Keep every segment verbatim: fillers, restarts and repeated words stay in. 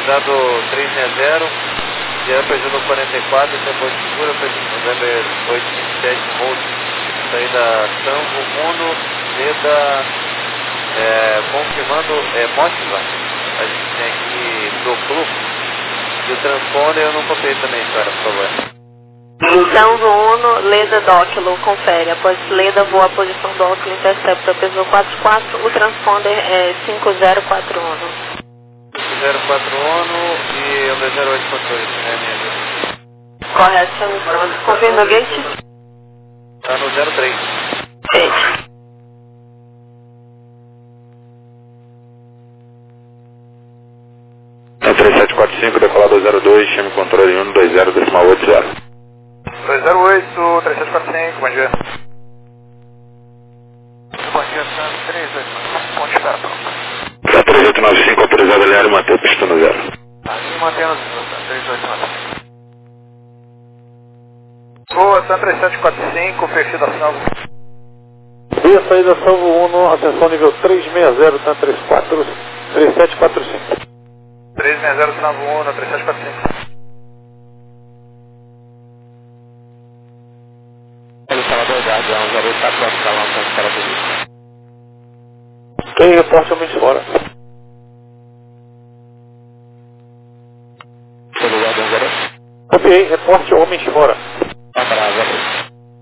autorizado trezentos e sessenta, Sierra Peugeot quarenta e quatro, tempo de segura, November oito vinte e sete, Volt, saída Tango Uno, Leda, é, confirmando, é, Motiva, a gente tem aqui do clube, e o transponder eu não copiei também, cara, por favor. Tango Uno, Leda Doclo, confere, após Leda voa a posição do Doclo, intercepta Peugeot quarenta e quatro, o transponder é cinco zero quatro um. cinco zero quatro um e o meu zero oito controle, né, minha vida? Correto, senhor Bruno. Confirma o gate? Tá no zero três. Gate. É três sete quatro cinco, decolado zero dois, chame controle um dois zero, decimal oito zero. dois zero oito, três sete quatro cinco, bom dia. Bom dia, Sandro, três oito nove, ponte para Tá três oito nove cinco, autorizado a liar e manter pista no zero. Ali mantendo três oito nove. Boa, Sandro três sete quatro cinco, perfil da Salvo. Via saída Salvo Uno, atenção nível três seis zero, tá três quatro, três sete quatro cinco. três seis zero, Salvo Uno, três sete quatro cinco. Ele estava doidado, é um zero oito, tá pronto para lançar esse cara tudo. Tem reporte homens fora. Todo lado, um zero oito. Copiei, reporte homens fora. Tá para zero oito.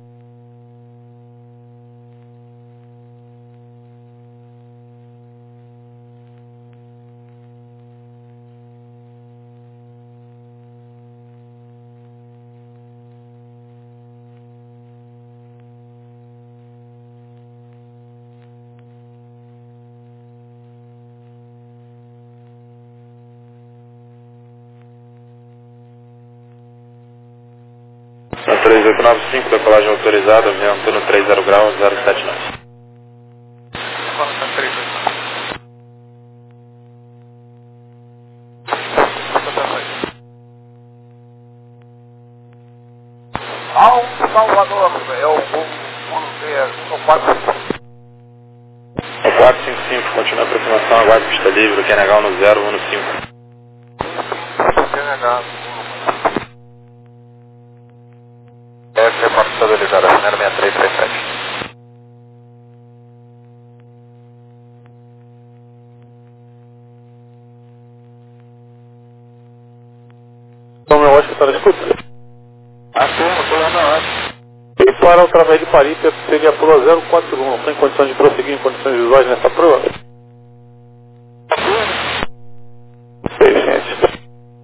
Na três oito nove cinco, decolagem autorizada, vento no três zero graus, zero sete nove. Fala, tá três oito nove. Alto Salvador, é o o quatro É quatro cinco cinco, continua a aproximação, aguarde pista livre, Q N H no zero um cinco. Q N H. Essa é a parte estabilizada, zero seis três três sete. Então meu ótimo está na escuta. Afirma, pulando na hora. E para através de Parícia seria a prova zero quatro um, não tem condições de prosseguir em condições visuais nessa prova? Sei, gente.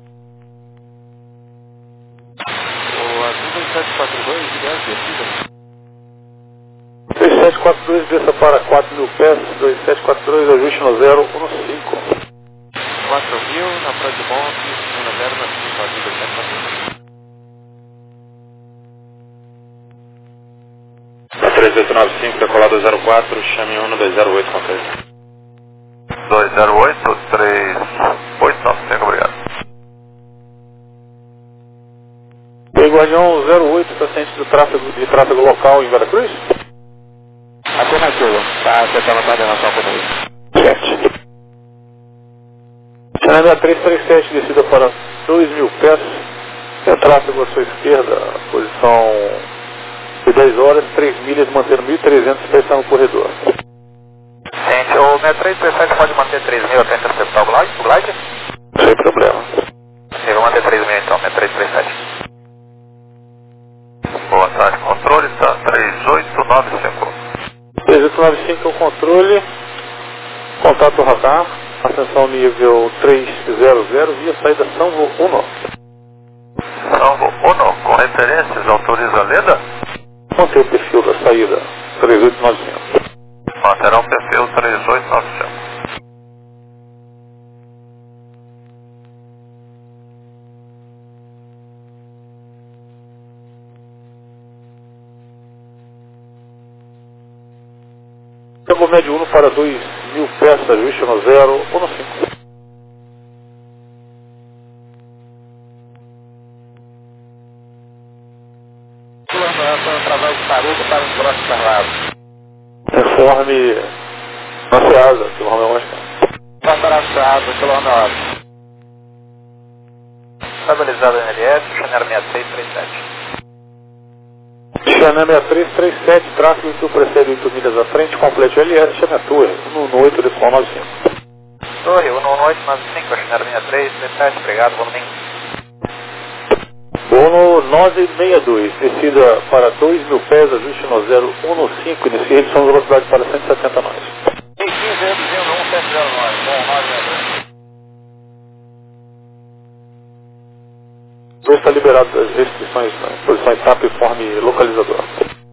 O azul dois sete quatro dois, direto, descida. dois sete quatro dois, desça para quatro mil pés, dois sete quatro dois, ajuste no zero um cinco. quatro mil, na prova de monte, no zero na cinco, azul dois sete quatro dois. Na três oito nove cinco, decolado zero quatro, chame um dois zero oito, controle. dois zero oito, três oito nove cinco, obrigado. E Guardião zero oito, está ciente do tráfego, de tráfego local em Veracruz? Afirmativo, tá acertando a coordenação comigo. Sete. Chame três três sete, descida para dois mil pés, é tráfego à sua esquerda, posição de dez horas, três milhas, mantendo mil e trezentos pés no corredor. Gente, o seis três três sete pode manter três mil até interceptar o glide? O glide? Sem problema. Sim, vou manter três mil então, seis três três sete. Boa tarde, controle, tá três oito nove cinco. três oito nove cinco é o controle, contato radar, atenção nível três zero zero, via saída Salvo Uno. Salvo Uno, com referências, autoriza a Leda? Mantém o perfil da saída três oito nove cinco. Manterá o perfil três oito nove cinco. Tempo médio um para dois mil pés, ajuste no zero um cinco. Através de parede para os braços cerrados. Informe na Ceasa, quilômetro mais. Está para a Ceasa, quilômetro. estabilizado N L S, Chanel seis três três sete. Chanel seis três três sete, tráfego que precede oito milhas à frente, complete L S, Chanel Torre, no oito decimal nove cinco. Torre, um um oito nove cinco, Chanel seis três três sete, obrigado, bom domingo. Bono nove seis dois, descida para dois mil pés, ajuste no zero um cinco, inicia redução de velocidade para cento e setenta nós. quinze zero zero um sete zero nove, bom, nove zero dois. Dois está liberado das restrições, né? Posição etapa e forme localizador.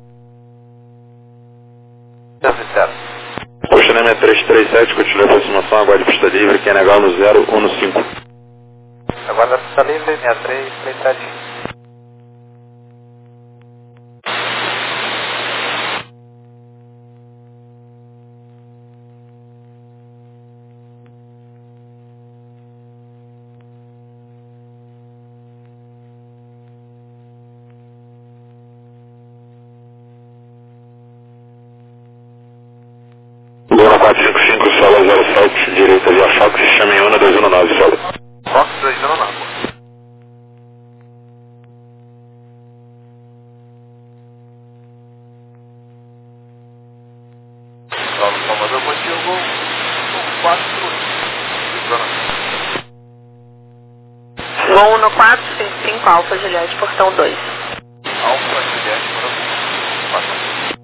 O Chanel três três sete, continua a aproximação, aguarde pista livre, quem negar no zero um cinco. Aguarda a pista livre, seis três três sete. Luna quatro cinco cinco, solo zero sete, direita via Fox, chame Una dois um nove, solo. Fox dois um nove. Salve, Salvador, Motivo quatro Voo no quatro cinco cinco, Alfa Juliette, portão dois. Alfa Juliette, portão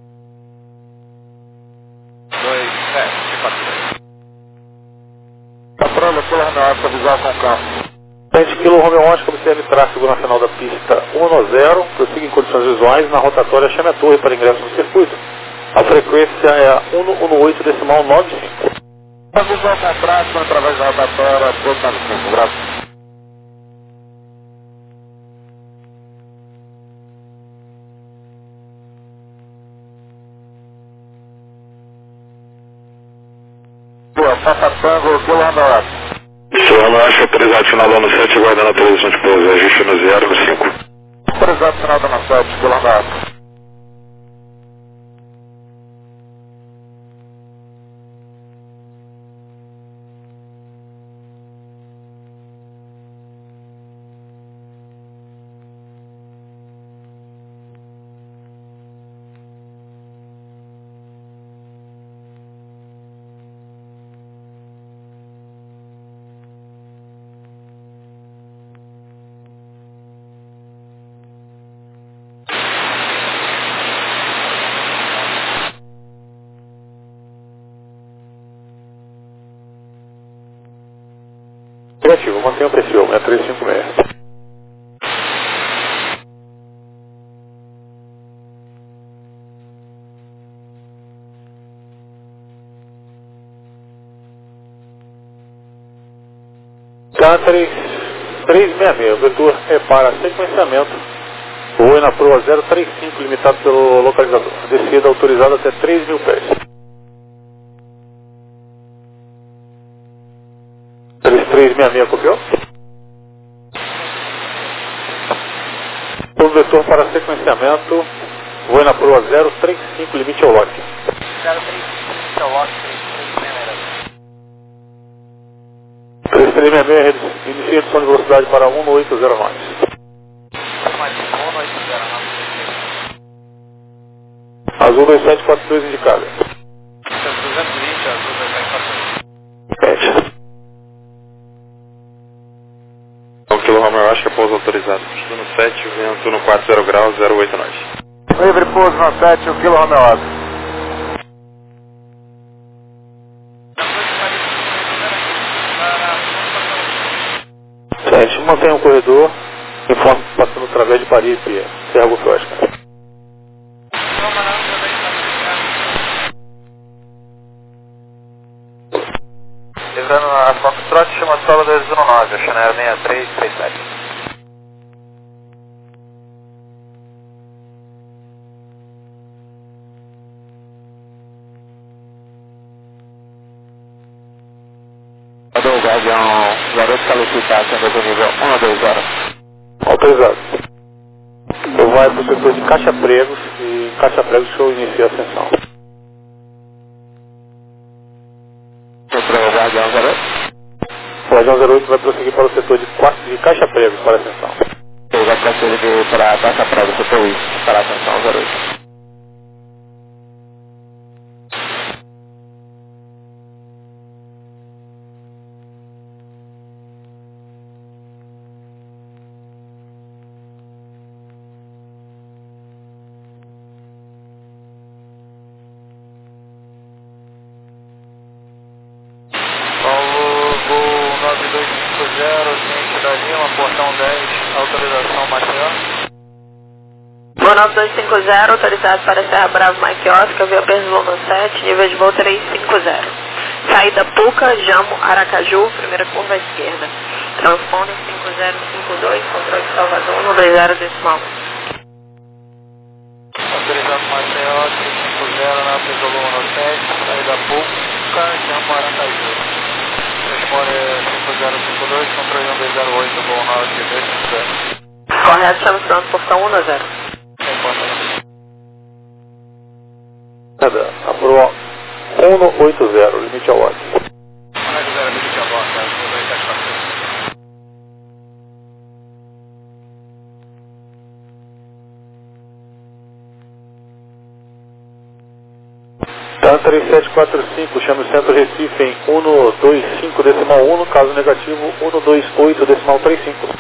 dois sete quatro dois. Patrulha, pela Romeo Oscar, visual com campo. Frente quilo Romeo Oscar, observe tráfego na final da pista um zero, prossiga em condições visuais, na rotatória chame a torre para ingresso no circuito. A frequência é um um oito decimal nove cinco. A visual com tráfego através da rotatória, dois nove cinco, graças. Papa Tango, quilo Romeo Oscar. Romeo Oscar, autorizado final da sete, aguardando a autorização de pouso, ajuste no zero um cinco. Autorizado final da sete, quilo Romeo Oscar. Negativo, mantenha o perfil, é três cinco seis. K três três seis seis, o vetor é para sequenciamento, voe na proa zero três cinco, limitado pelo localizador, descida autorizada até três mil pés. três três seis seis, copiou? O vetor para sequenciamento, voe na proa zero três cinco, limite ao lote. zero três cinco, limite ao lote, três três seis seis. três três seis seis, inicia redução de velocidade para um oito zero nove. Azul dois sete quatro dois indicado. duzentos e vinte, azul dois sete quatro dois. Sete. O quilo Romeo Oscar, pouso autorizado, custo no sete, vento no quatro zero graus, zero oito nós. Livre pouso no sete, o quilo Romeo Oscar. Sete, mantenha o corredor, informe passando através de Paris e Serra Gufosca. Livrando a Foxtrot, chama solo dois um nove, Chanel seis três três sete. Mandou o Guardião, garoto qualificado, sendo do nível um a dois horas. Autorizado. Eu vou para o setor de caixa pregos e em caixa pregos que eu inicio a ascensão. Setor Guardião, garoto. Pode Guardião zero oito vai prosseguir para o setor de, de caixa prego, para a atenção. Ele vai prosseguir para a caixa prego, setor I, para a atenção zero oito. nove dois cinco zero, autorizado para Serra Bravo Mike Oscar, via Perzuno sete, nível de voo trezentos e cinquenta. Saída Puca, Jamo, Aracaju, primeira curva à esquerda. Transponder cinco zero cinco dois, controle de Salvador, no dois zero decimal. Autorizado Mike Oscar, cinco zero na Perzuno sete, saída Puca, Jamo, Aracaju. Transponder cinco zero cinco dois, controle no dois zero oito, voo nove dois cinco zero. Correto, estamos pronto, portão um zero. Nada, apurou um oito zero, limite ao ótimo. um oito zero, limite ao ótimo, TAM três sete quatro cinco, chame o centro Recife em um dois cinco decimal um, caso negativo um dois oito decimal trinta e cinco.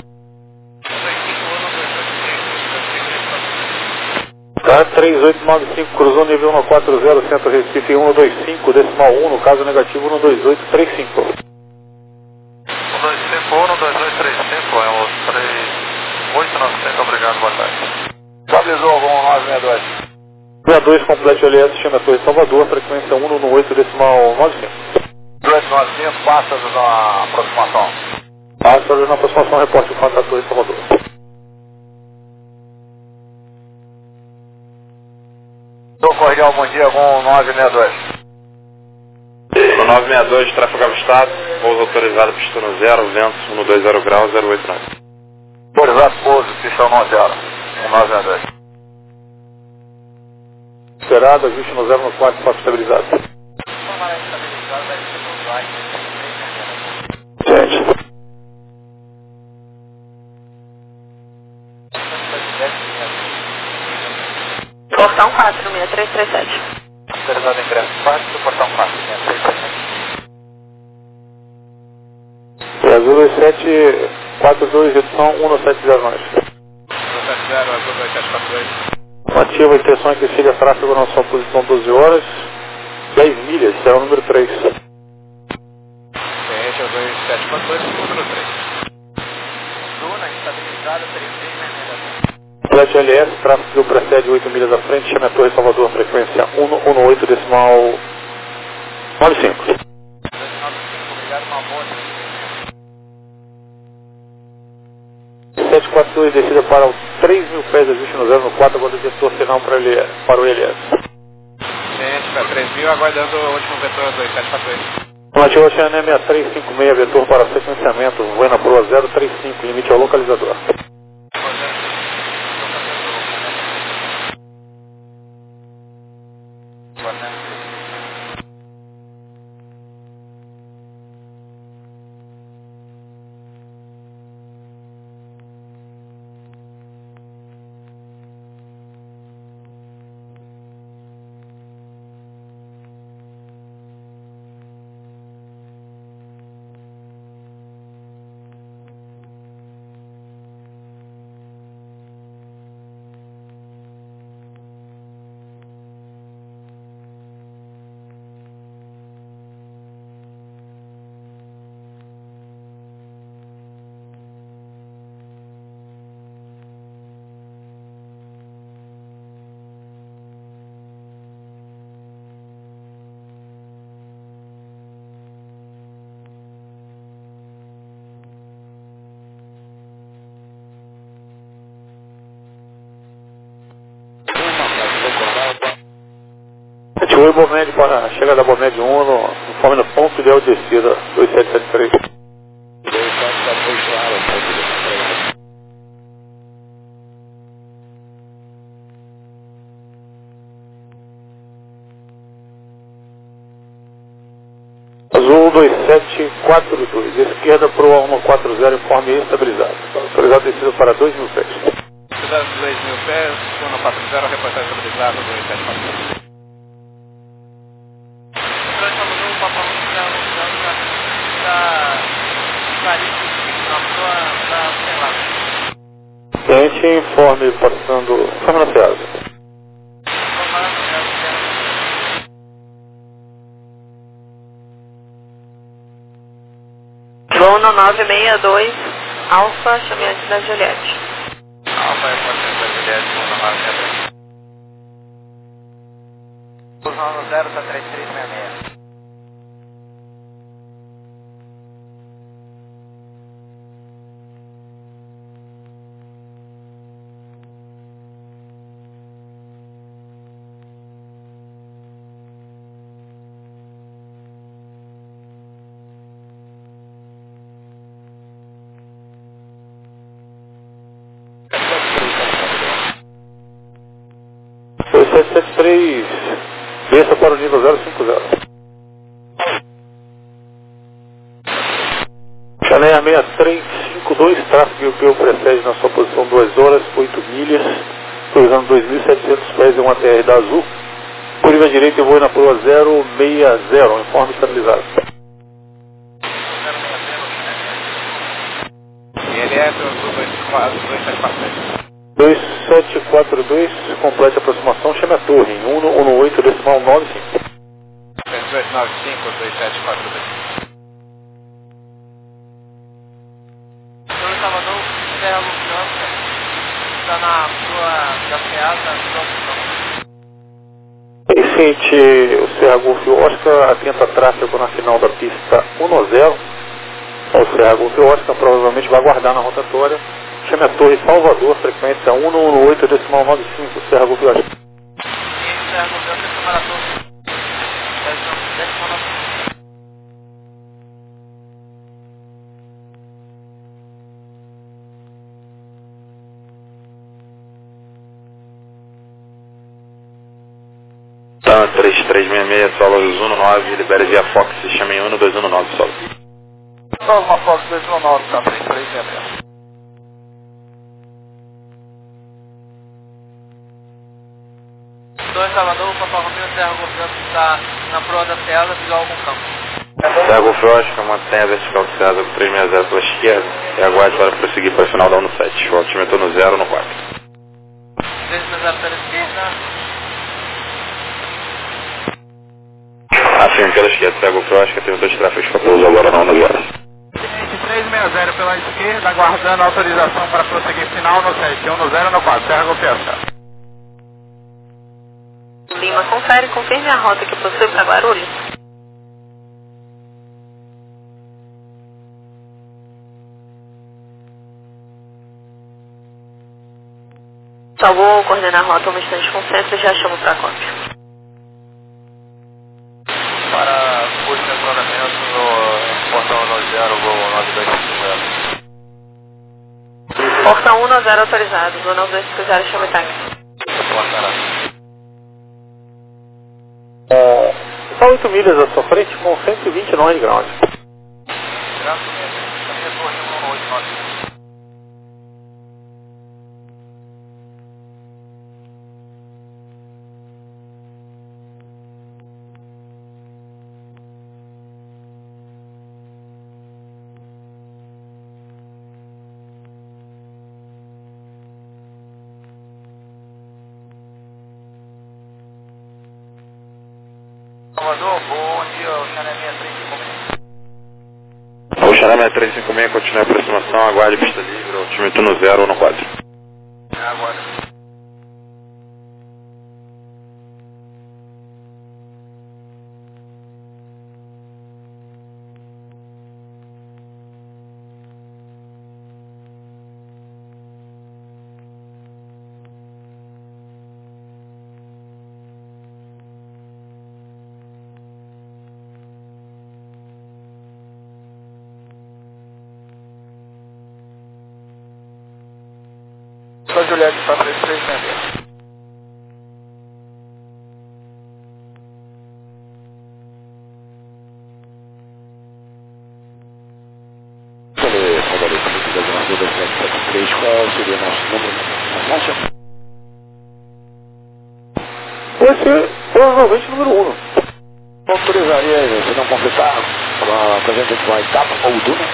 TAM três oito nove cinco, cruzou nível um quatro zero, centro Recife em um dois cinco decimal um, no caso negativo um dois oito três cinco. um dois cinco, um dois oito três cinco, é o três oito nove cinco, obrigado, boa tarde. Avisou algum nove seis dois? sessenta e dois, complete L S, chama Torre Salvador, frequência um oito decimal nove cinco. dois nove cinco, passa na aproximação. Passa na aproximação, reporte o contato Torre Salvador. Sou Cordial, bom dia, com nove seis dois. No nove seis dois, tráfego avistado, pouso autorizado, pistão zero, vento um dois zero graus, zero oito nove. Autorizado, pouso, pistão zero, um nove seis dois. Esperado, ajuste no zero no quatro, passo estabilizado. Gente. Portão quatro, seis três três sete. Autorizado ingresso quatro, portão quatro, seis três três sete. Azul dois sete quatro dois, redução um sete zero nove. um sete zero, Azul dois sete quatro dois. Ativa a intenção é que siga tráfego na sua posição doze horas, dez milhas, será o número três. Cliente é o dois sete quatro dois, número três. Zona estabilizada, três seis Flat L S, tráfego precede oito milhas à frente, chama a Torre Salvador, frequência um oito decimal nove cinco. Obrigado, uma boa sete quatro dois, descida para o três mil pés, ajuste no zero no quatro, agora o vetor final para, ele, para o L S. Cliente para três mil, aguardando o último vetor dois sete quatro dois. Nativo Oceania seis três cinco seis, vetor para sequenciamento, voe na proa zero três cinco, limite ao localizador. Oi, Bomed, para a chegada da Bomed um, no, conforme no ponto ideal de descida, dois sete sete três. dois sete sete três, claro, ponto de descida. Azul dois sete quatro quatro dois. Esquerda para o um quatro zero, informe estabilizado. Autorizado descida para dois mil pés. Cidade dois mil pés, um quatro zero, reportagem estabilizada, dois sete quatro. Cliente, informe passando. Informe na Ceasa. Voo no nove seis dois, Alfa, chame antes da Juliette. Alfa, é quatro da Juliette, voo no nove seis dois. Fusão no zero, tá três três seis seis. dois sete sete três, desça para o nível zero cinco zero. Chaneia seis três cinco dois, tráfego europeu precede na sua posição duas horas, oito milhas, cruzando dois mil e setecentos pés em uma T R da Azul. Curva direita e voe na proa zero seis zero, informe estabilizado. E ele é do dois sete quatro sete. dois sete quatro dois, complete a aproximação, chame a torre em um um oito decimal nove cinco. dois nove cinco, dois sete quatro dois. Senhor Salvador, Serra Lufthansa, está na sua da Ceasa, Vicente, o Serra Golf Oscar, atenta tráfego na final da pista um zero. O Serra Golf Oscar provavelmente vai aguardar na rotatória. Chame a torre Salvador, frequência um um oito decimal nove cinco, Serra Golf Oscar. e Serra Lufthansa, chamar a torre. Tá, três três seis seis, solo um nove, libere via Fox, chame em um dois um nove, solo. Só uma Fox dois um nove, tá, três três seis seis. Senhor Salvador, Papa Romeo, Serra Lufthansa, está na proa da Ceasa, visual algum campo. Serra Golf Oscar, mantenha a vertical de Ceasa com três seis zero pela esquerda e aguarde para prosseguir para o final da um sete. O altimetro no zero no quatro. três seis zero pela esquerda. Afirme pela esquerda, Serra Golf Oscar, tem dois tráfegos para pouso agora na um zero. três seis zero pela esquerda, aguardando autorização para prosseguir final no sete, um zero no quatro, Serra Golf Oscar. Lima, confere, confirme a rota que possui para Guarulhos. Só vou coordenar a rota um instante com o centro e já chamo para a cópia. Para curso de enquadramento no portão um zero, voo nove dois cinco zero. Portão um zero autorizado, voo nove dois cinco zero, chame táxi. Portará. É, está oito milhas à sua frente com cento e vinte e nove graus. Graças a Deus. A minha torre um oito nove. Salvador, bom dia, o Chané seis três cinco seis. O Chané seis três cinco seis continua a aproximação, aguarde pista livre, altimetro no zero no quatro. Agora. Só Juliette está três três seis seis. dois sete sete três, qual seria nosso número na caixa? Vai ser provavelmente número um. Autorizaria, se não completar, para a gente uma etapa ou túnel?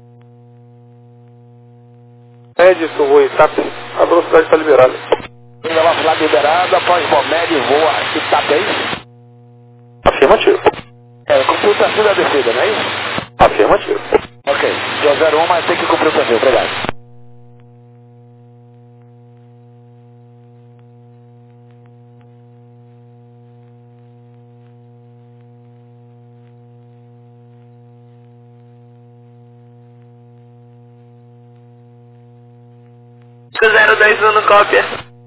Edson, vou etapa, a velocidade está liberada. Velocidade liberada, após Bomed, voa etapa, é isso? Afirmativo. É, cumprir o perfil da descida, não é isso? Afirmativo. Ok, dia zero um, mas tem que cumprir o perfil, obrigado. zero dois um no cópia.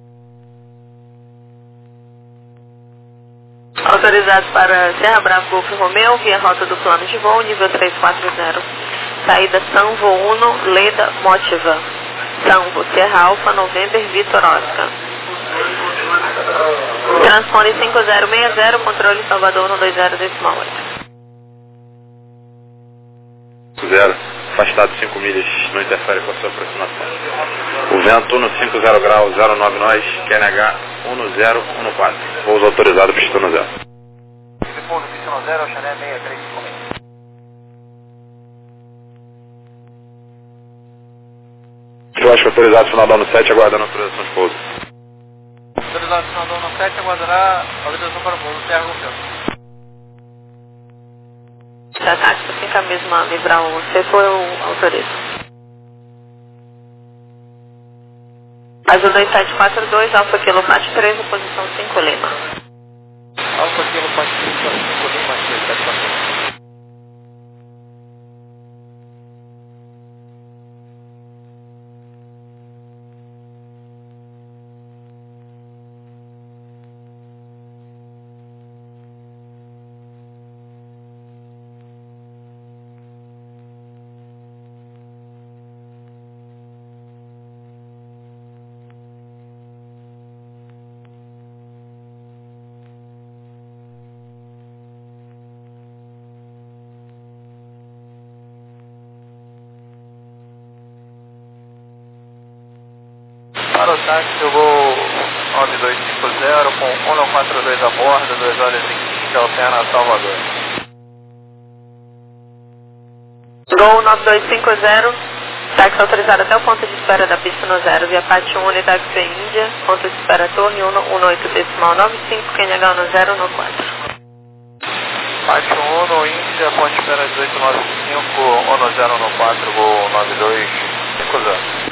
Autorizado para Serra Bravo Golf Romeu, via rota do plano de voo, nível três quatro zero. Saída Sanvo um, Leda Motiva. Sanvo, Serra Alfa, November, Vitor Oscar. Transpone cinco zero seis zero, controle Salvador um dois zero decimal oito. Zero, afastado cinco milhas, não interfere com a sua aproximação. O vento no cinco zero graus, zero nove nós, Q N H um zero um quatro. Voos autorizados, pista no zero. Segundo, pista no zero, Chané seis três cinco. Churrasco autorizado, final da ONU sete, aguardando autorização de pouso. Autorizado, final da ONU sete, aguardará autorização para o pouso, Serra Golf. Se a tática fica a mesma, livrar um, se for, eu autorizo. Azul dois sete quatro dois, Alfa Kilo quatro três, posição cinco Lima. Alfa Kilo quatro três, cinco Lima, dois sete quatro dois. Para o táxi eu vou nove dois cinco zero com um nove quatro dois a bordo, duas horas e quinze, Alterna Salvador. Gol nove dois cinco zero, táxi autorizado até o ponto de espera da pista no zero, via Pátio um, táxi Índia, ponto de espera Torre um um oito decimal nove cinco, Q N H um zero um quatro. Pátio um, Índia, ponto de espera dezoito nove cinco, um zero um quatro, gol nove dois cinco zero.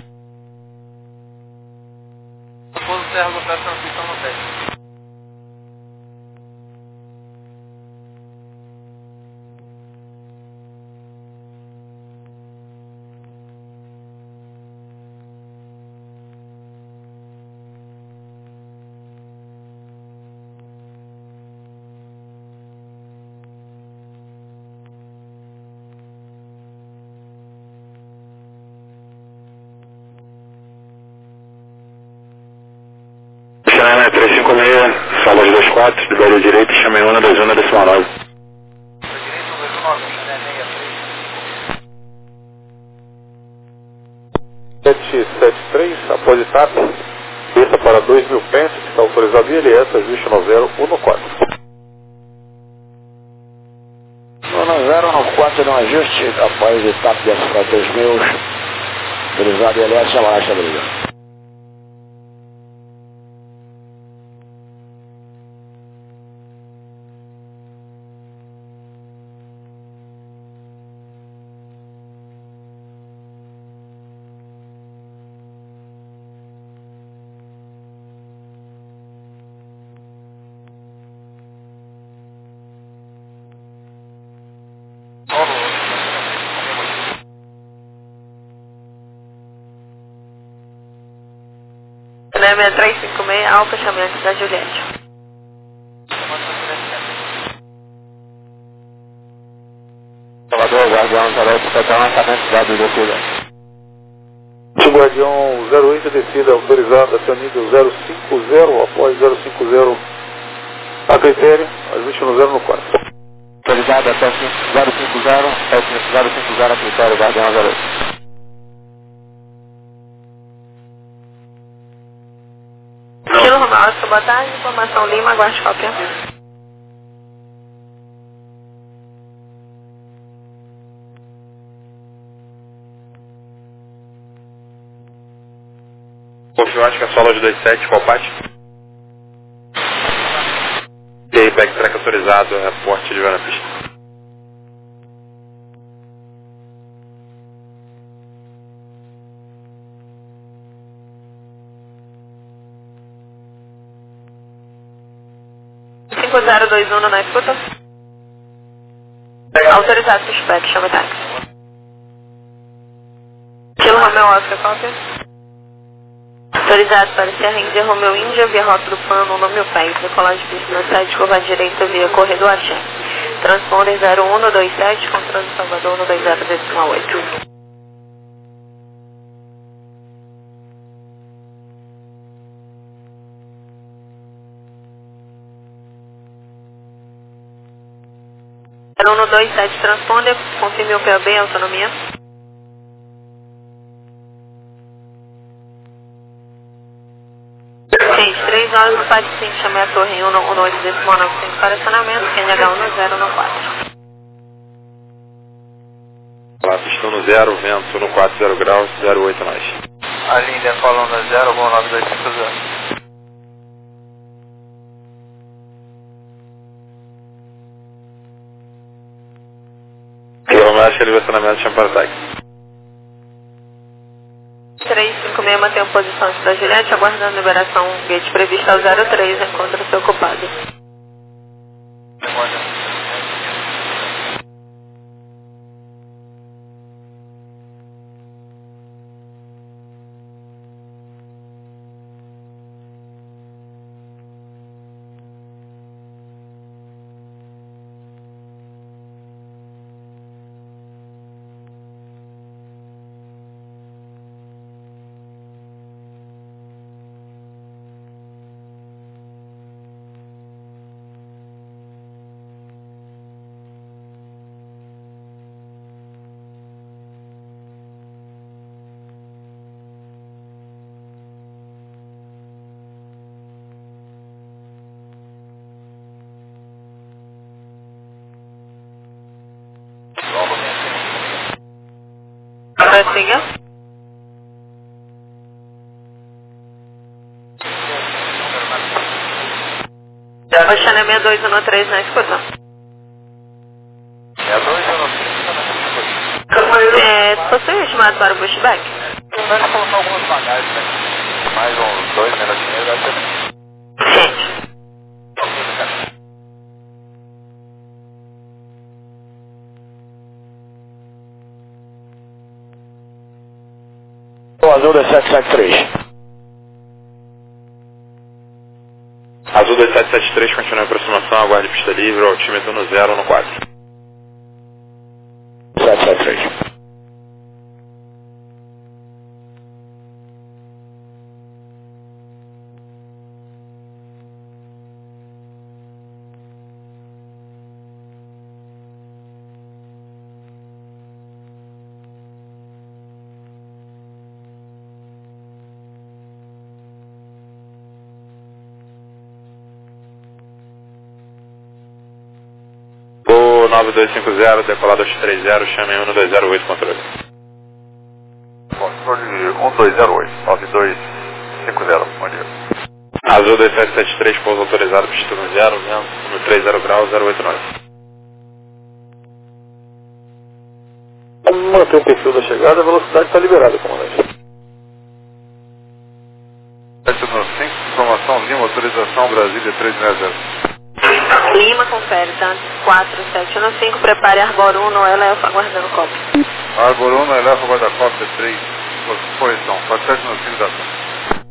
Pouso Serra Golf transmissão no sete. Xanana três cinco seis, sala de dois quatro, de barulho direito, chamei um dois um decimal nove. Direito dois um nove, Chané seis três. sete sete três, após etapa, pista para dois mil pés, está autorizado I L S, ajuste no zero um quatro. No zero um quatro, no ajuste, após etapa de para dois mil, autorizado I L S, abaixa, obrigado. seis três cinco seis, Alfa, chamante da Juliette. Salvador, Guardião zero oito, total lançamento da descida. Guardião zero oito, descida autorizada até o nível zero cinco zero, após zero cinco zero a critério, ajuste no zero quatro. Autorizado até zero cinco zero, zero cinco zero a critério, Guardião zero oito. boa tarde. Informação Lima, aguarde cópia. Confio, acho que é só loja dois sete, qual parte? E aí, backtrack autorizado, reporte de na pista. cinco zero dois um na escuta. Autorizado suspect, chama táxi. Kilo Romeo Oscar, cópia. Autorizado para Serra Índia Romeo Índia via Rota do Pano, nome o país, decolagem de pista na sede, curva direita via Corredor Axé. Transponder zero um dois sete, controle de Salvador no dois zero dois oito. zero um dois sete transponder, confirme o P A B, autonomia. Gente, três horas no Pátio cinco, chamei a torre um um oito decimal novecentos para acionamento, Q N H um zero um quatro. Lá, pistão no zero, vento no quatro zero graus, zero oito nós. A linha coluna zero, voo nove dois cinco zero. Romeo, acho que ele vai acionamento, chama para ataque. três cinco seis mantém a posição da Juliette, aguardando a liberação gate prevista ao zero três, encontra-se ocupado. Prossiga. Oceana seis dois um três na escuta. seis dois um três. É, possui chamado para o pushback? Nós colocamos algumas bagagens, né? Mais uns dois minutinhos, dá tempo. Gente. Azul dois sete sete três. Azul dois sete sete três, continua em aproximação, aguarde pista livre, altímetro no zero no quatro. sete sete três. nove dois cinco zero, decolado aos três zero, chame um dois zero oito, controle. Controle um dois zero oito, nove dois cinco zero, bom dia. Azul dois sete sete três, pouso autorizado, pista no zero, vento no três zero graus, zero oito nove. Vamos manter o perfil da chegada, a velocidade está liberada, comandante. sete no cinco, informação Lima, autorização Brasília três zero zero. Lima, confere, tá? quatro sete um cinco, prepare Arbor um, Noela Elfa, aguardando cópia. Arbor um, Noela Elfa, guarda-cópia três, correção, quatro sete um cinco da ação.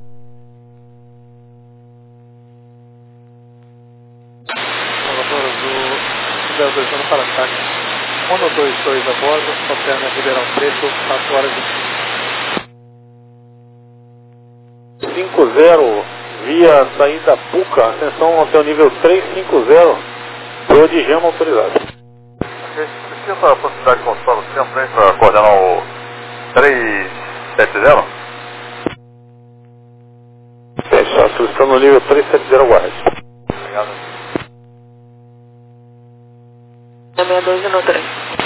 Salvador Azul, zero dois um para ataque. um dois dois a bordo, Soterna Ribeirão Preto, quatro horas e cinco zero. Via saída Puca, ascensão até o nível trezentos e cinquenta, Rua de Gema autorizado. Precisa a possibilidade de consultar o tempo aí para coordenar o trezentos e setenta? É só solicitando o nível trezentos e setenta guarde. Obrigado. É sessenta e dois no três.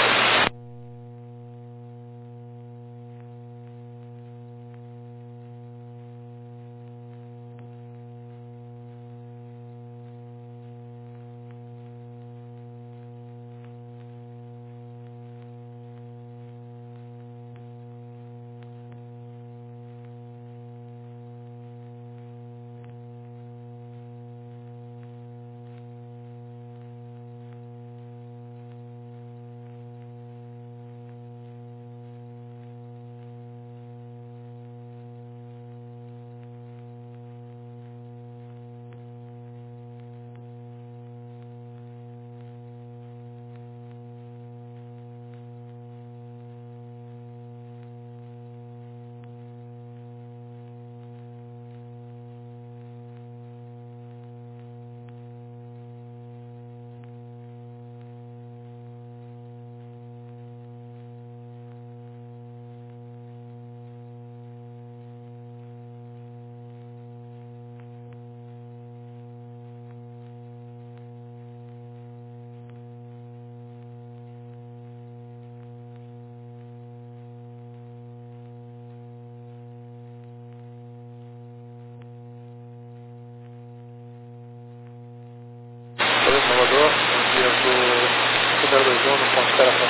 Salvador, dia do cinco zero dois um, no ponto de espera.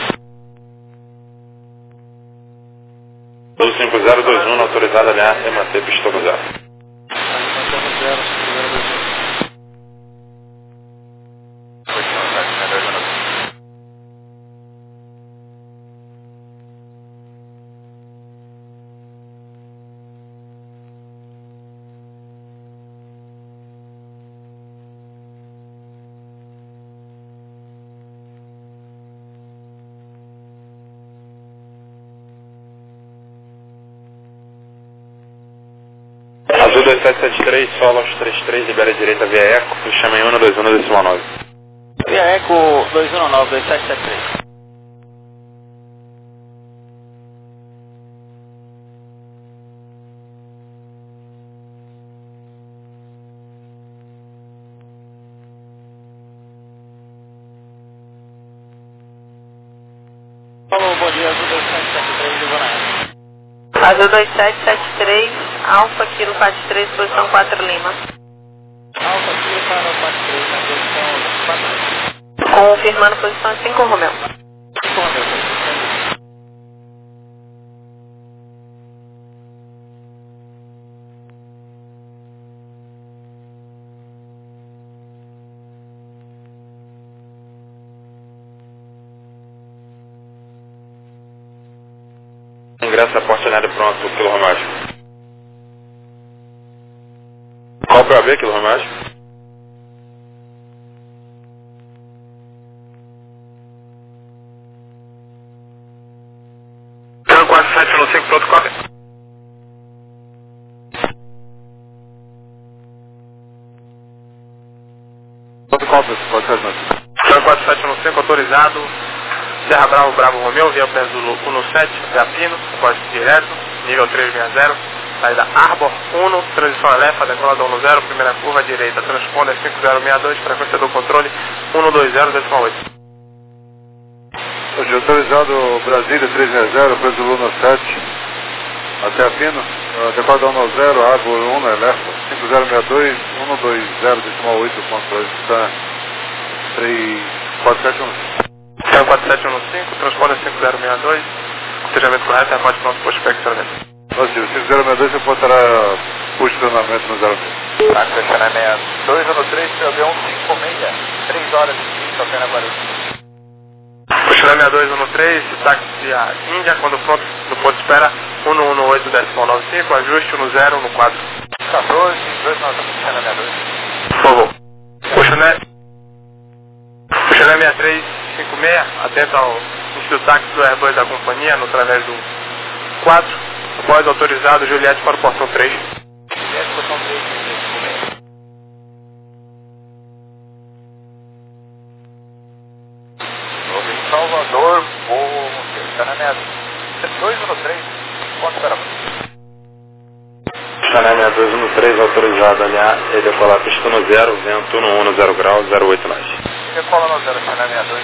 Do cinco zero dois um, autorizado a alinhar e manter pista no zero. Mantendo zero, cinco zero dois um. Azul dois sete sete três, solo aos trinta e três, libera a direita via eco, e chama em um dois um decimal nove. Via eco dois um nove, dois sete sete três. Alô, bom dia, Azul dois sete sete três, Livana Eco. Azul dois sete sete três, Alfa Kilo quatro três, posição quatro Lima. Alfa Kilo para o quatro três, na posição quatro. Confirmando posição cinco Romeu. cinco Romeu, entendi. Ingresso a porta aérea pronto, Kilo Romagem. Qual para ver, Kilo Romagem? quatro sete um cinco, pronto, cópia. Pronto, cópia, quatro sete um cinco. quatro sete um cinco, autorizado. Serra Bravo, Bravo Romeu, via Pé Zulu um sete, via Pino, código direto, nível trezentos e sessenta, saída Arbor um, transição Alefa, decolada um zero, primeira curva direita, transponder cinco zero seis dois, frequência do controle um dois zero decimal oito. Hoje autorizado Brasília trezentos e sessenta, Pé Zulu um sete, até a Pino, decolada um zero, Arbor um, Alefa, cinco zero seis dois, um dois zero decimal oito, controle, está três quatro sete um cinco. Então quatro sete um cinco, transponder cinco zero seis dois, cotejamento correto, aporte pronto, posto espectramento. Positivo, cinco zero seis dois, você portará posicionamento no zero seis. Tá, questionamento dois um três, avião cinco seis, três horas e vinte, Alpena Guarulhos. Questionamento dois um três, táxi a Índia, quando pronto, no ponto de espera um um oito decimal nove cinco, ajuste um zero um quatro. quatorze, dois nove, questionamento dois. Por favor. Questionamento sessenta e três cinquenta e seis, atento ao índice do táxi do Airbus da companhia, no através do quatro, após autorizado, Juliette para o portão três. Juliette, portão três, Salvador, voo, questionamento dois um três, ponto espera. Chané seis dois um três autorizado a alinhar e decolar pista no zero, vento no um no zero grau, zero oito nós. Decola no zero, Chané seis dois.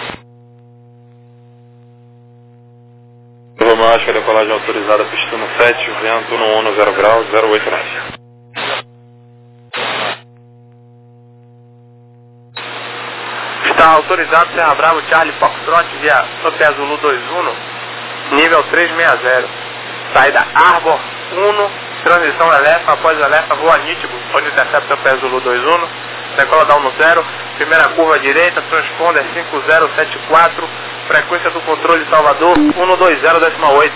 Romeu Oscar, decolagem autorizada pista no sete, vento no um no zero grau, zero oito nós. Está autorizado Serra Bravo, Charlie Foxtrot via Hotel Zulu dois um, nível trezentos e sessenta. Saída Arbor um, transição Elefa, após Elefa, voa nítido, onde intercepta Hotel Zulu dois um, decola da um no zero, primeira curva direita, transponder cinco zero sete quatro, frequência do controle Salvador um dois zero décimo oito.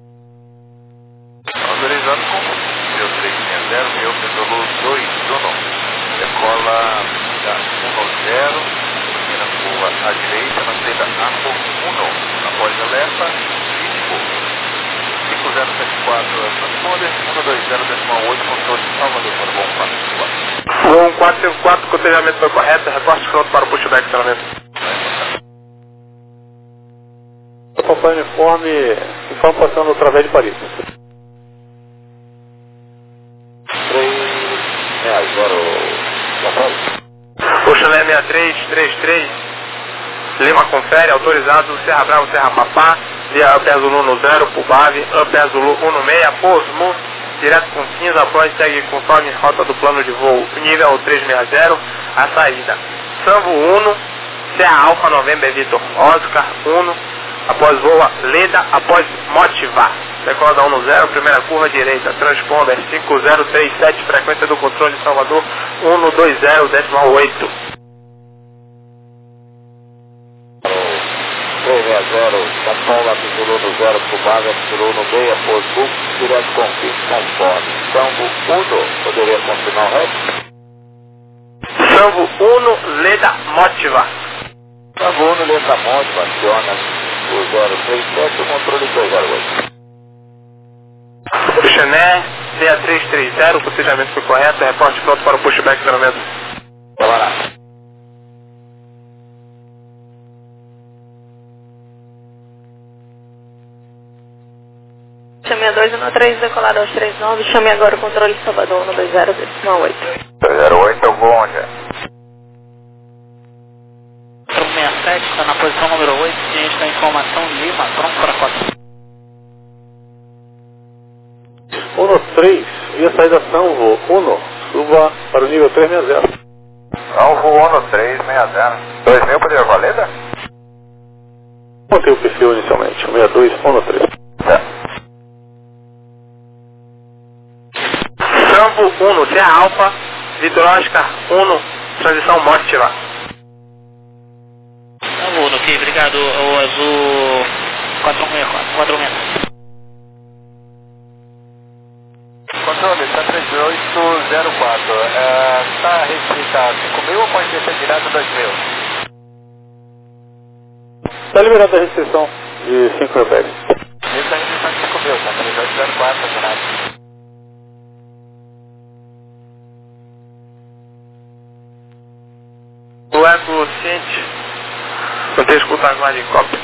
Autorizado com mil trezentos e sessenta, meu Zulu dois um, decola da um no zero, primeira curva à direita, na saída Arbor um, após Elefa, nítido. cinco zero sete quatro, transponder, um dois zero décimo oito, controle Salvador para o Bom quatro. Voo um quatro cinco quatro, cotejamento foi correto, recorte pronto para o pushback de treinamento. Acompanhe uniforme, informe passando através de Paris. três reais, agora o... O Chané seis três três três, Lima confere, autorizado Serra Bravo, Serra Papá, via Upper Zulu no zero, Pubave, Upper Zulu um no seis, Posmo, direto com cinza, após segue conforme rota do plano de voo, nível trezentos e sessenta, a saída. Sambo um, Serra Alfa November Vitor Oscar um, após voa Leda, após motivar. Decola da um no zero, primeira curva direita, transponder cinco zero três sete, frequência do controle Salvador um dois zero décimo oito. três zero, São Paulo, Zulu no zero, Pubave, Zulu no meio, Posmo, direto com fim, conforme. Sambo um, poderia confirmar o resto? Sambo um, Leda, motiva. Sambo um, letra módiva, aciona o zero três sete, o controle dois zero oito. O Chané seis três três zero, o cotejamento foi correto, reporte pronto para o pushback de treinamento. Vamos lá. Chame a dois um três, decolado aos três nove, chame agora o controle Salvador um dois zero décimo oito. dois zero oito é o voo onde é? quatro seis sete, está na posição número oito, ciente da informação Lima, pronto para quatro. um no três, via saída Sanvo um, suba para o nível trezentos e sessenta. Alvo um no três seis zero. dois mil poderia Valeda? Montei o perfil inicialmente, seis dois um no três. Sambo um, Serra Alfa, Vitor Oscar um, transição motiva. Sambo um, ok, obrigado, o azul quatro seis quatro, quatro seis. Controle, está três oito zero quatro. Está restrita cinco mil ou pode descer direto dois mil? Está liberada a restrição de cinco airbags. Esse é a restrição de cinco mil, está três oito zero quatro, direto. O eco ciente, não tem escutar mais de cópia.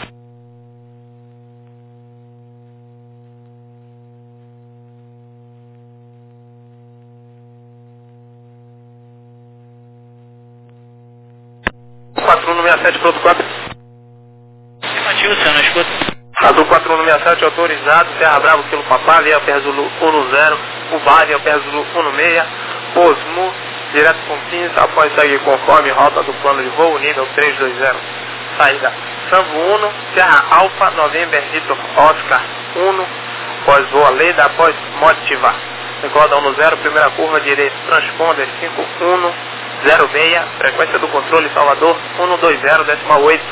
quatro um seis sete, pronto quatro. Afirmativo, senhor, não escuta. Azul quatro um seis sete, autorizado, Serra Bravo, Kilo Papá, via Upper Zulu um no zero, Ubá, via Upper Zulu um no seis, Posmo, direto com cinza, após seguir conforme rota do plano de voo, nível trezentos e vinte. Saída Sambo um, Serra Alfa, November Vitor Oscar um, após voa Leda, após motivar. Decola um no zero, primeira curva direita, transponder cinco um zero seis, frequência do controle Salvador um dois zero décimo oito.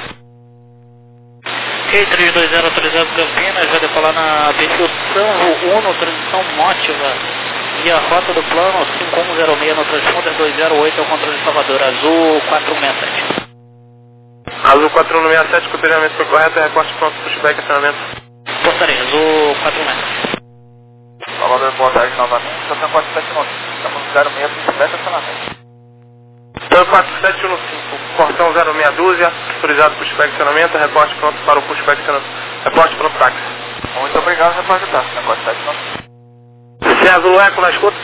Ok, três dois zero autorizado Campinas, vai decolar na perfil Sambo um, transição motiva, via rota do plano cinco um zero seis no transponder dois zero oito, é o controle Salvador, azul quatro seis sete. Azul quatro um seis sete, cotejamento foi correto, recorte pronto, pushback, acionamento. Portaria, azul quatro seis sete. Salvador, boa tarde novamente, estação quatro sete nove, estamos no zero seis pushback, acionamento. Então quatro sete um cinco, portão zero seis dúzia, autorizado pushback, acionamento, reporte pronto para o pushback, acionamento. Reporte pronto, táxi. Muito obrigado, repórter táxi, na quatro sete nove. Se azul eco na escuta.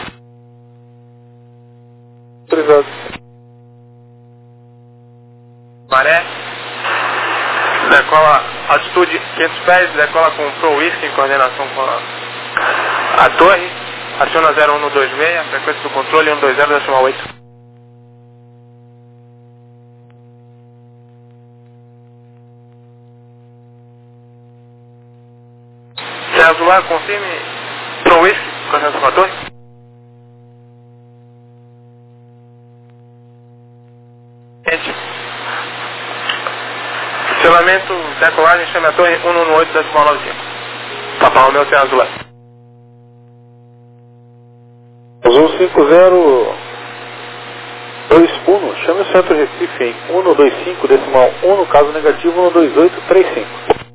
Autorizado. Maré. Decola altitude quinhentos pés, decola com o Pro Whisky em coordenação com a, a torre. Aciona zero um dois seis, frequência do controle um dois zero ponto oito. Se azul eco, confirme Pro Whisky em coordenação com a torre. Gente. Estacionamento, decolagem, chame a torre um um oito ponto nove cinco. Papai Romeu tem azul. Azul cinco zero dois Uno, chame o centro Recife em um dois cinco decimal um, no caso negativo um dois oito três cinco.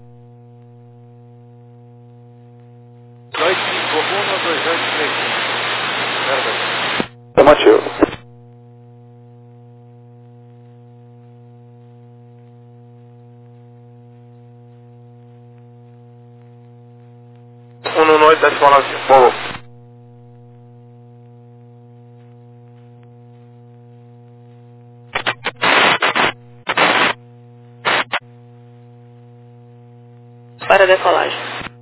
dois cinco um dois oito três cinco. Afirmativo. um um oito decimal nove cinco. Boa. Para decolagem.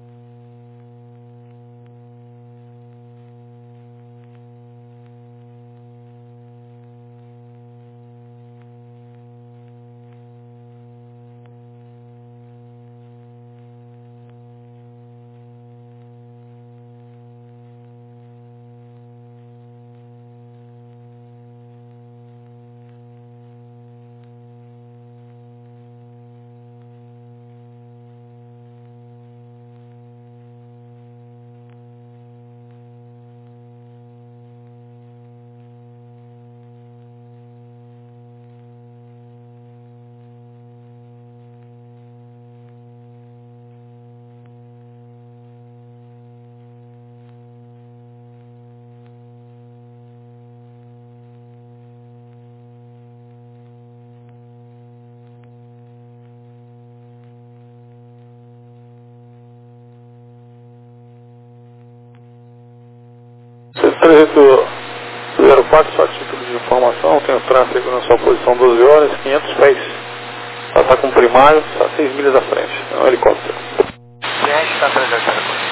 trezentos zero quatro, só título de informação, tem o tráfego na sua posição doze horas, quinhentos pés. Ela está com o primário, está seis milhas à frente, é um helicóptero. Ciente, está trezentos zero quatro.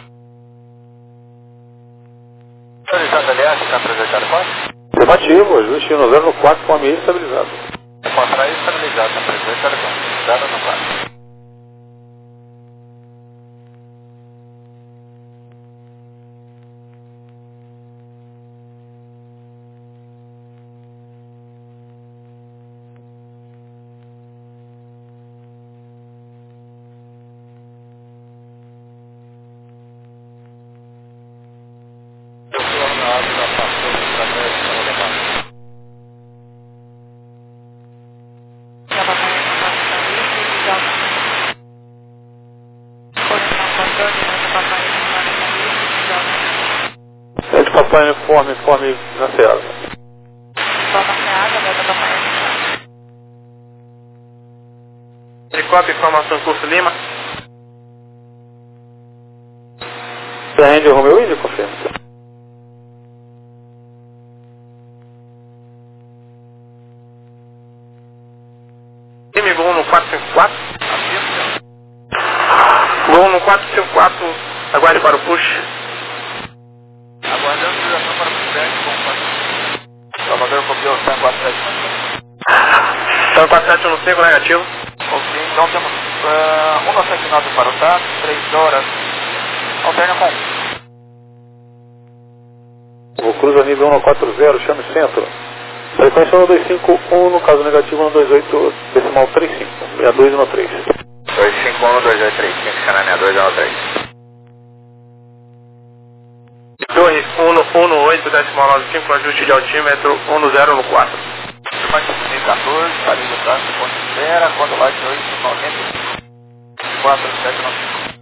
Autorizado aliás, está trezentos zero quatro. Afirmativo, ajuste no zero no quatro com a meia estabilizada. Contrair estabilizado, está trezentos zero quatro. Zero no quatro. Papai informe, informe na Ceasa. Helicóptero, informação curso Lima. Rende o Romeu Índio, confirma. M Gol no quatro cinco quatro. Gol no quatro cinco quatro, aguarde para o push. Aguardando ligação para o presidente com o Salvador copiou cento e quarenta e sete. cento e quarenta e sete no cinco, negativo. Ok, então temos uh, um nove nove para o T A C, três horas. Alterna com O cruza nível um quatro zero, chame centro. Frequência um dois cinco um, no caso negativo um dois oito decimal três cinco, seis dois um três. dois cinco um dois oito três cinco, canal seis dois um três. Torre um um oito decimal nove cinco, ajuste de altímetro um zero um quatro. Mais dois mil e quatorze, Paris do Trânsito, ponto de espera, quando lá de oito noventa e cinco. quatro sete nove cinco.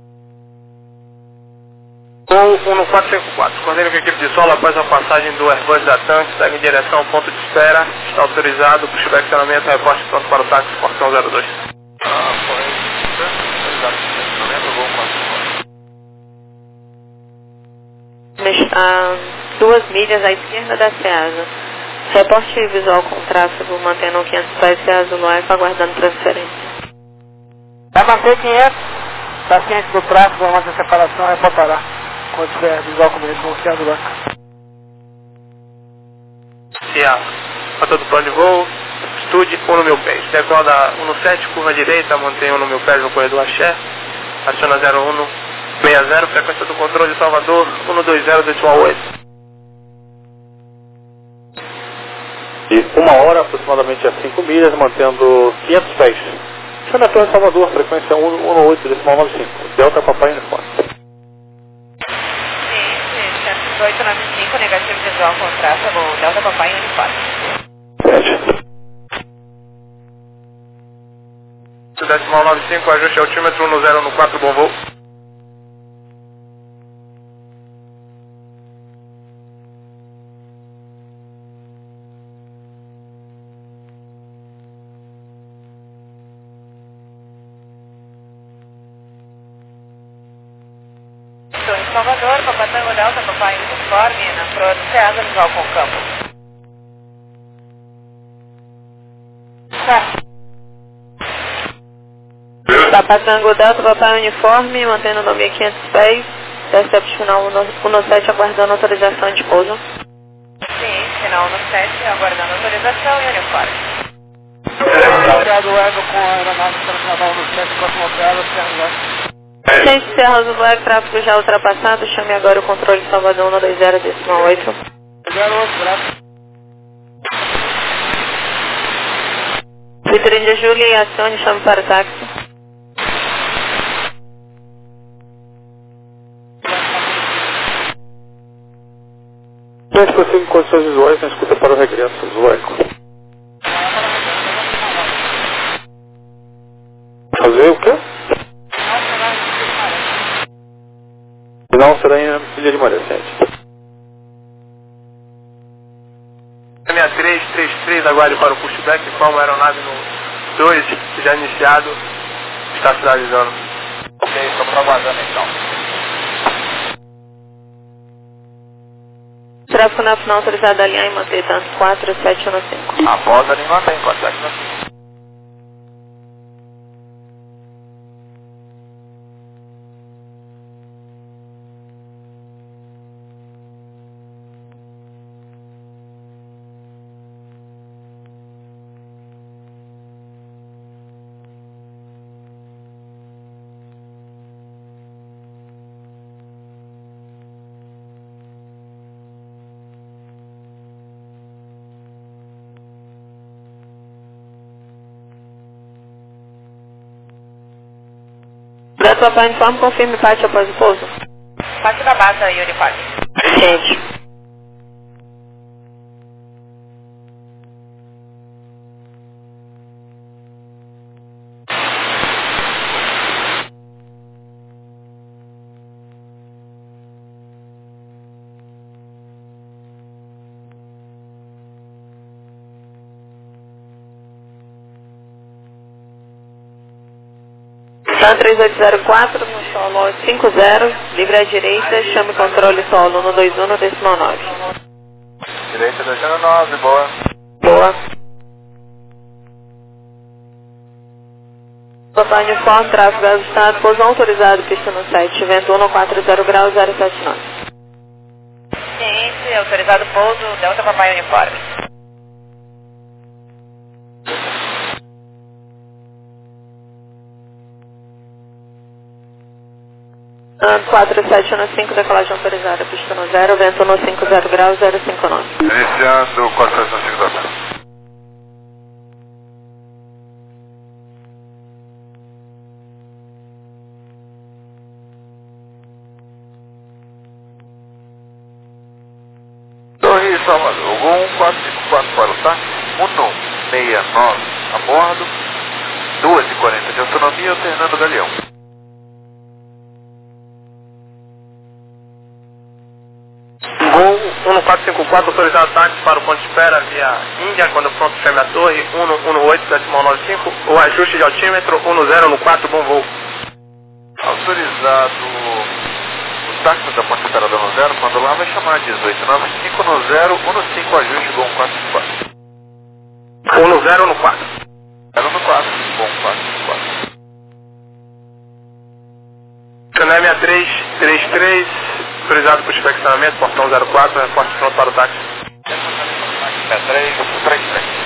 Ou um quatro cinco quatro, coordene com a equipe de solo após a passagem do Airbus da T A N, segue em direção ao ponto de espera, está autorizado, pushback estacionamento, reporte pronto para o táxi, portão zero dois. Ah, foi autorizado, novembro, voo quatro. a duas milhas à esquerda da Ceasa. Reporte visual com tráfego, mantendo quinhentos pés Ceasa no Eco, aguardando transferência. Vai manter quinhentos, está ciente do tráfego, vamos fazer separação, reportará. Quando tiver visual com eles, vamos Ceasa no Eco. Se a rota do plano de voo, estude um no meu pés. Decola da um no sete, curva direita, mantém um no meu pés no corredor Axé. Aciona zero um seis zero, frequência do controle de Salvador, um dois zero, decimal oito. E uma hora, aproximadamente a cinco milhas, mantendo quinhentos pés. Chama Torre Salvador, frequência um um oito, decimal nove cinco. Delta Papai Uniforme. cento e oito nove cinco, negativo visual com tráfego, Delta Papai Uniforme. Decimal nove cinco, ajuste altímetro um zero um quatro, bom voo. Estou em Salvador, Papai Tango Delta, Papai Uniforme, na proa do Ceasa, visual com campo. Papai Tango Delta, Papai Uniforme, mantendo o nome a quinhentos pés, Intercept final um no sete, aguardando autorização de pouso. Sim, final um no sete, aguardando autorização e uniforme. Obrigado, Eco, com a aeronave internacional no sete, próximo operado, Serra do Eco. Gente, Serra do Black, tráfego já ultrapassado, chame agora o controle de Salvador um dois zero, decimal oito. zero oito, graças. Vitrine de Júlia e acione, chame para o táxi. Gente, prossiga em condições visuais, na escuta para o regresso, Zulu Eco. Fazer o quê? Final será em Ilha de Maré, gente. seis três três três, aguarde para o pushback, informa a aeronave no dois, já iniciado, está finalizando. Ok, estamos aguardando então. Tráfego nacional autorizado a alinhar e manter tanto quatro sete um cinco. Após a linha mantém, quatro sete um cinco. Delta Papai Uniforme, confirme parte após o pouso. Parte da base aí, uniforme. Gente. São três oito zero quatro, no solo cinco zero, livre à direita, chame controle solo um dois um, decimal nove. Direita dois zero nove, boa. Boa. Papai Uniforme, tráfego ajustado, pouso autorizado, pista no sete, vento um quatro zero graus, zero sete nove. Ciência, autorizado pouso, Delta Papai Uniforme. quatro sete um cinco, decolagem autorizada, pista no zero, vento no cinco zero graus, zero cinco nove. Iniciando quatro sete um cinco da tarde. Torre Salvador, um quatro cinco quatro para o táxi, um seis nove a bordo, duas e quarenta de autonomia, alternando o galeão. Gol um quatro cinco quatro, autorizado táxi para o ponto de espera via Índia, quando pronto chame a torre, um um oito, decimal nove cinco, o ajuste de altímetro um zero um quatro, bom voo. Autorizado o táxi da ponte esperada no zero, quando lá vai chamar dezoito nove cinco no zero, um no cinco, ajuste, Gol quatro quatro. um no zero, um no quatro. zero no quatro, Gol quatro quatro. Canal sessenta e três, trinta e três, autorizado para o inspecionamento, portão zero quatro, reporte pronto para o táxi. É três, três, três.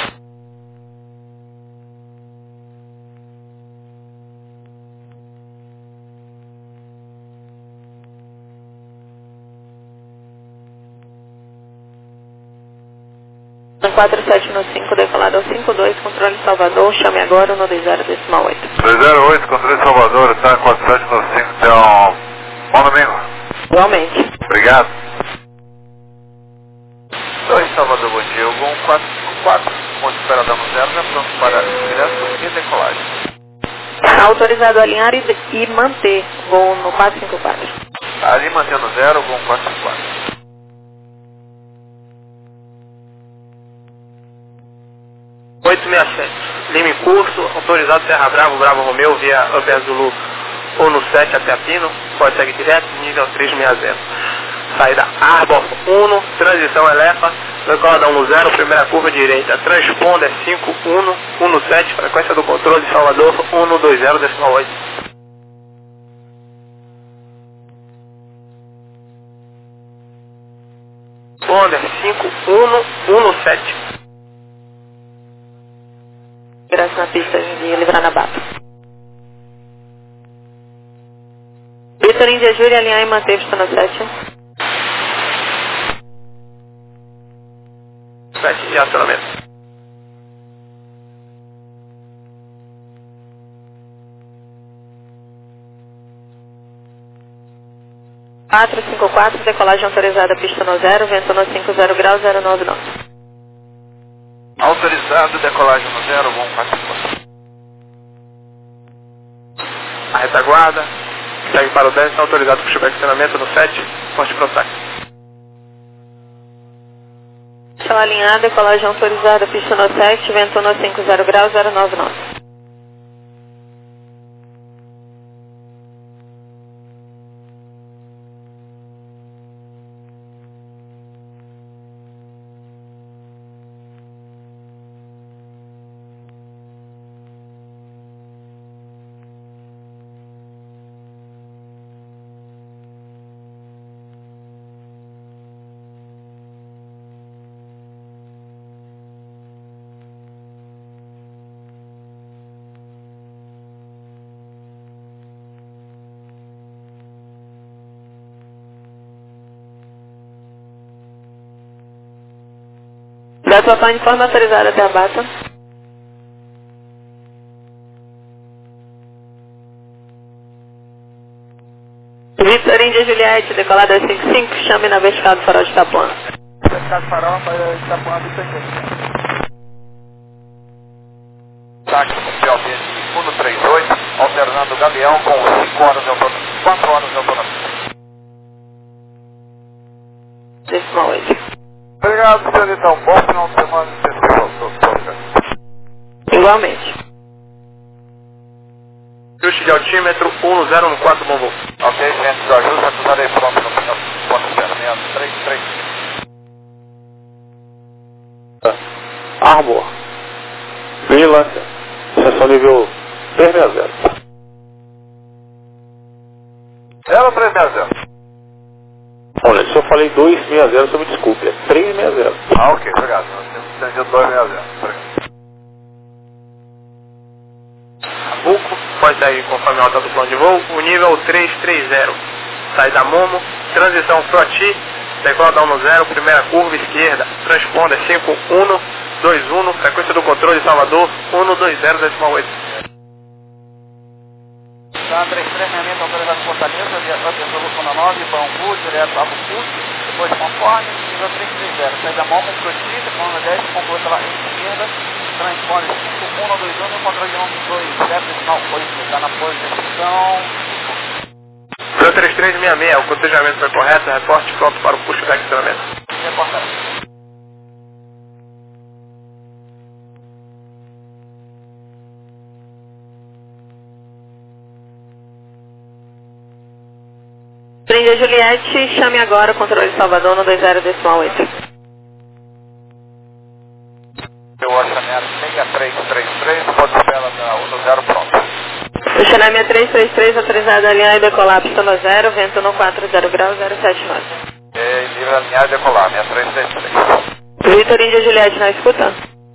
quatro sete no cinco, decolado ao cinco dois, controle Salvador, chame agora no dois zero decimal oito. dois zero oito, controle Salvador, tá? quatro sete no cinco, então... Bom domingo. Igualmente. Obrigado. dois Salvador, bom dia. O Gol quatro cinco quatro, ponte esperada no zero, já pronto para ingresso e decolagem. Autorizado a alinhar e, e manter voo no quatro cinco quatro. Ali mantendo zero, Gol quatro cinco quatro. oito seis sete, Lima em curso, autorizado Serra Bravo, Bravo Romeu, via Upper Zulu um no sete até Pino, pode seguir direto, nível trezentos e sessenta. Saída Arbor um, transição Elefa, decolada um no zero, primeira curva direita, transponder cinco um, um no sete, frequência do controle Salvador um no dois zero decimal oito. Transponder cinco um, um no sete. Ingresso na pista de Livranabata. Vitor Índia Júlia, alinhar e manter pista no sete. sete de acionamento. quatro cinco quatro, decolagem autorizada, pista no zero, vento no cinco zero graus, zero nove nove. Autorizado, decolagem no zero, Gol quatro quatro. A retaguarda, segue para o dez, está autorizado para o inspecionamento no sete, forte para o táxi. Chão alinhada, decolagem autorizada, pista no sete, vento no cinco zero graus, zero nove nove. Da atuação de forma autorizada até a bata. Vitor Índia Juliette, decolada cinco cinco, chame na vertical do farol de Itapuã. Vertical do farol para Itapuã, Vitor Índia. Táxi Mundial B um no três oito, alternando o Galeão com cinco horas de autonomia, quatro horas de autonomia. Decimal oito. Obrigado, senhor, então. Bom final de semana especial. Igualmente. Ajuste de altímetro um no zero no quatro, bom voo. Ok, gente, do ajuste, acusarei pronto no ponto de alinhamento três três. Arbor. Vigilância. Seção nível três seis zero. zero três seis zero. Olha, se eu falei dois seis zero, você me desculpe. É três seis zero. Ah, ok, obrigado. Nós temos entendido dois seis zero. Obrigado. Buco, pode sair conforme a alta do plano de voo, o nível trezentos e trinta. Saída Momo, transição Froti, decolada um no zero, primeira curva esquerda, transponder cinco um, dois um, frequência do controle Salvador um no dois zero decimal oito. Tá, três três seis seis, autorizado Fortaleza, via resolução nove, Bangu, direto a Bucu, depois conforme, nível trezentos e trinta, saída Momo, Froti, decolada dez, conclui pela esquerda, transponder cinco um dois um, controle um dois zero decimal oito, está na posição. três três três seis seis, o cotejamento foi correto, reporte pronto para o puxo de acionamento. Reportado. Índia Índia Juliette, chame agora, controle Salvador no dois zero decimal oito. Eu orçamento seis três três três, pode espera da um zero pronto. Oceanária seis três três três, autorizado a alinhar e decolar, pista zero, vento no quatro zero graus, zero sete nove. É, livre alinhar e decolar, seis três três três. Vitor Índia Juliette, na escuta?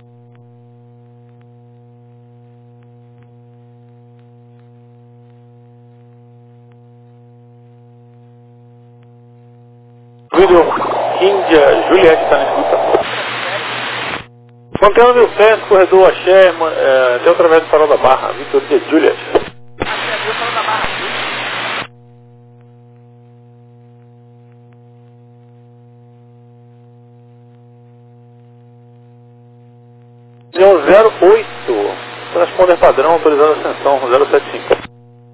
Vídeo Índia Juliette está na escuta. Mantendo mil cem, corredor Axé, é, deu através do Farol da Barra, Vitor Índia Juliette. zero oito, transponder padrão, autorizado a ascensão, zero sete cinco.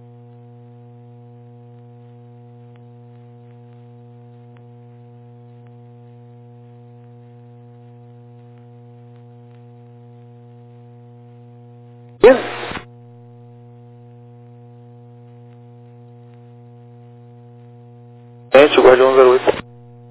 Gente, o Guardião zero oito.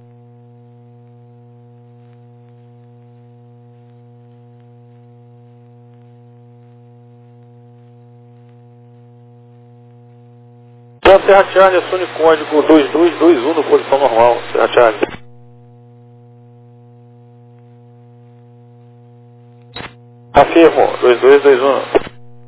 Então, Serra Charlie assume código dois dois dois um no posição normal, Serra Charlie. Afirmo, dois dois dois um.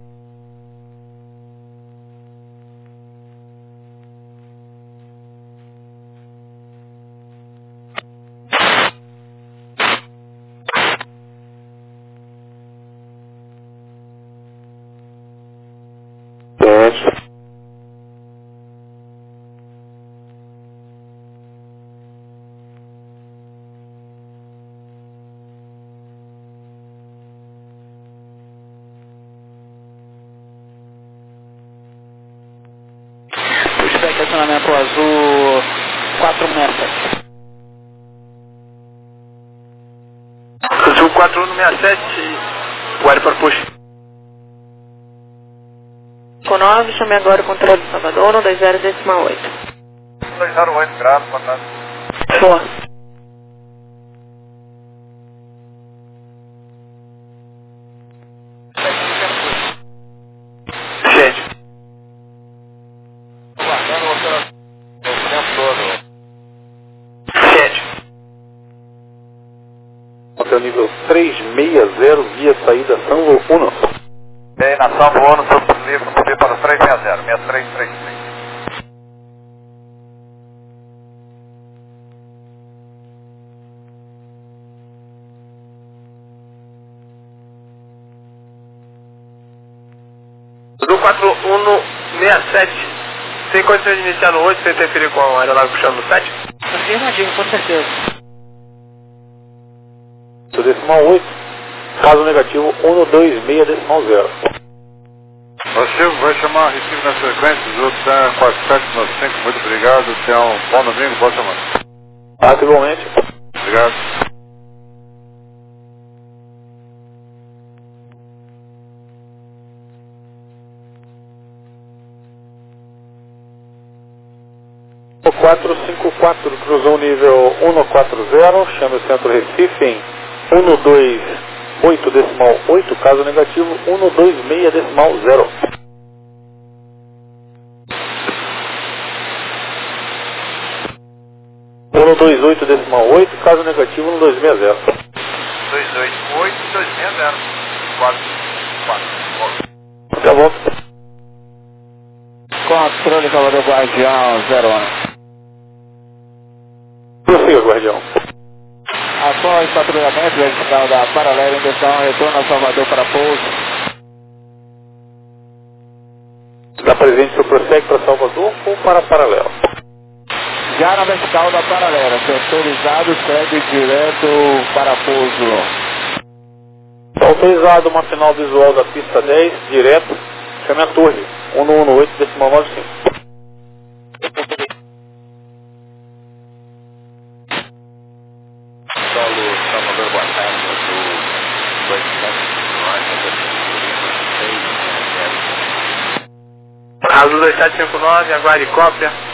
Estacionamento azul quatro seis sete. Azul quatro um seis sete, o aeroporto push. Com nove, chame agora o controle de Salvador no dois zero decimal oito. dois zero oito graus, contato. Boa. Gente. Hotel nível trezentos e sessenta, via saída Sanvo um. Bem, na Sanvo um, seu livro subir para o trezentos e sessenta, seis três três três. Do quatro um seis sete, tem condições de iniciar no oito sem interferir com a aeronave puxando no sete? Afirmativo, com certeza. Decimal oito, caso negativo um dois seis decimal zero. Você vai chamar Recife na frequência, os outros tá quatro sete nove cinco, muito obrigado, tenha um bom domingo, boa semana. Ah, igualmente. Obrigado. O quatro cinco quatro cruzou o nível um quatro zero, chame o centro Recife em um dois oito decimal oito, caso negativo um dois seis decimal zero. um dois oito decimal oito, caso negativo um dois seis zero. dois dois oito, dois seis zero. quatro quatro. Até a volta. Controle Salvador Guardião zero um. Prossiga, Guardião. Após patrulhamento vertical da paralela em direção retorno a Salvador para pouso. Está presente, o prossegue para Salvador ou para Paralelo? Já na vertical da paralela, autorizado, segue direto para pouso. Autorizado uma final visual da pista dez, direto, chame a torre, um um oito decimal nove cinco. Salvador, boa tarde, Azul dois sete cinco nove, aguarde cópia.